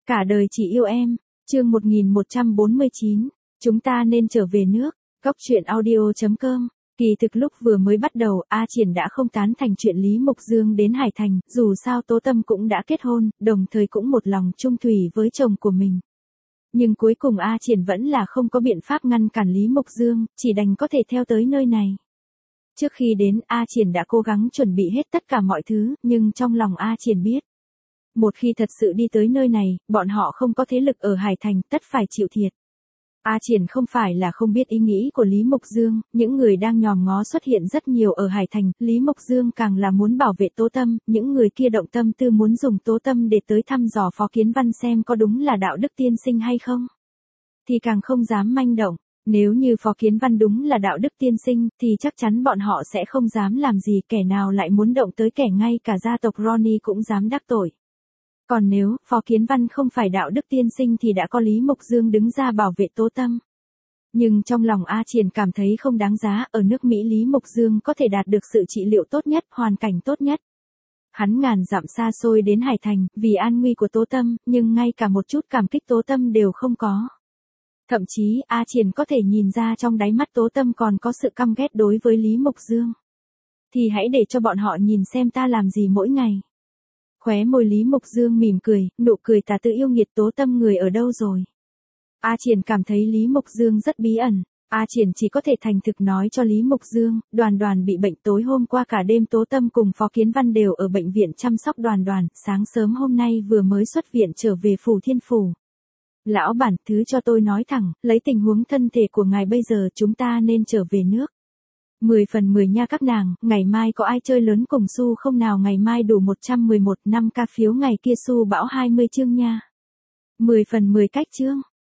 Cả đời chỉ yêu em, chương 1149, chúng ta nên trở về nước, góc truyện audio.com. Kỳ thực lúc vừa mới bắt đầu, A Triển đã không tán thành chuyện Lý Mục Dương đến Hải Thành, dù sao Tố Tâm cũng đã kết hôn, đồng thời cũng một lòng chung thủy với chồng của mình. Nhưng cuối cùng A Triển vẫn là không có biện pháp ngăn cản Lý Mục Dương, chỉ đành có thể theo tới nơi này. Trước khi đến, A Triển đã cố gắng chuẩn bị hết tất cả mọi thứ, nhưng trong lòng A Triển biết. Một khi thật sự đi tới nơi này, bọn họ không có thế lực ở Hải Thành, tất phải chịu thiệt. A Triển không phải là không biết ý nghĩ của Lý Mục Dương, những người đang nhòm ngó xuất hiện rất nhiều ở Hải Thành, Lý Mục Dương càng là muốn bảo vệ Tố Tâm, những người kia động tâm tư muốn dùng Tố Tâm để tới thăm dò Phó Kiến Văn xem có đúng là đạo đức tiên sinh hay không. Thì càng không dám manh động, nếu như Phó Kiến Văn đúng là đạo đức tiên sinh, thì chắc chắn bọn họ sẽ không dám làm gì, kẻ nào lại muốn động tới kẻ ngay cả gia tộc Ronnie cũng dám đắc tội. Còn nếu Phó Kiến Văn không phải đạo đức tiên sinh thì đã có Lý Mục Dương đứng ra bảo vệ Tố Tâm. Nhưng trong lòng A Triển cảm thấy không đáng giá, ở nước Mỹ Lý Mục Dương có thể đạt được sự trị liệu tốt nhất, hoàn cảnh tốt nhất. Hắn ngàn dặm xa xôi đến Hải Thành, vì an nguy của Tố Tâm, nhưng ngay cả một chút cảm kích Tố Tâm đều không có. Thậm chí, A Triển có thể nhìn ra trong đáy mắt Tố Tâm còn có sự căm ghét đối với Lý Mục Dương. Thì hãy để cho bọn họ nhìn xem ta làm gì mỗi ngày. Khóe môi Lý Mục Dương mỉm cười, nụ cười tà tự yêu nghiệt. Tố Tâm người ở đâu rồi? A Triển cảm thấy Lý Mục Dương rất bí ẩn. A Triển chỉ có thể thành thực nói cho Lý Mục Dương, Đoàn bị bệnh tối hôm qua cả đêm Tố Tâm cùng Phó Kiến Văn đều ở bệnh viện chăm sóc Đoàn, sáng sớm hôm nay vừa mới xuất viện trở về Phủ Thiên Phủ. Lão bản, thứ cho tôi nói thẳng, lấy tình huống thân thể của ngài bây giờ chúng ta nên trở về nước. 10 phần 10 nha các nàng, ngày mai có ai chơi lớn cùng Su không nào? Ngày mai đủ 111 năm ca phiếu, ngày kia Su bão 20 chương nha. 10 phần 10 cách chương.